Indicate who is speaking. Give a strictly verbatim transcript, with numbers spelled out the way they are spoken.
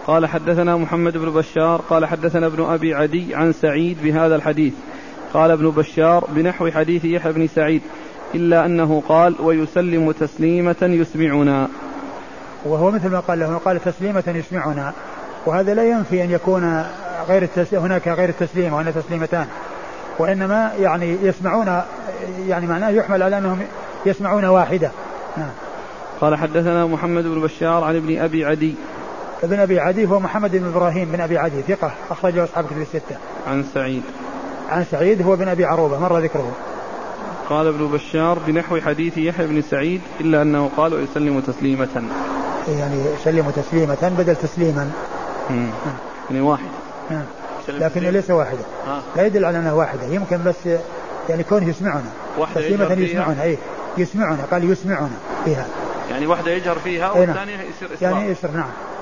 Speaker 1: قال حدثنا محمد بن بشار قال حدثنا ابن أبي عدي عن سعيد بهذا الحديث. قال ابن بشار بنحو حديث يحيى بن سعيد إلا أنه قال ويسلم تسليمة يسمعنا،
Speaker 2: وهو مثل ما قال له، قال تسليمة يسمعنا، وهذا لا ينفي أن يكون غير التس... هناك غير التسليم وهنا تسليمتان، وإنما يعني يسمعون، يعني معناه يحمل على أنهم يسمعون واحدة. نعم.
Speaker 1: قال حدثنا محمد بن بشار عن ابن أبي عدي.
Speaker 2: ابن أبي عدي هو محمد بن إبراهيم بن أبي عدي ثقة أخرجه أصحاب كتب الستة.
Speaker 1: عن سعيد.
Speaker 2: عن سعيد هو بن أبي عروبة مر ذكره.
Speaker 1: قال ابن بشار بنحو حديث يحيى بن سعيد إلا أنه قال ويسلم تسليمة،
Speaker 2: يعني يسلم تسليمة بدل تسليما.
Speaker 1: مم. يعني واحد.
Speaker 2: نعم. لكنه ليس واحدة.
Speaker 1: آه.
Speaker 2: لا يدل على أنها واحدة، يمكن بس يعني كونه يسمعنا تسليمة يسمعنا. أي يسمعنا، قال يسمعنا فيها،
Speaker 1: يعني واحدة يجهر فيها والثانية يصير إسراء.
Speaker 2: يعني يسر. نعم.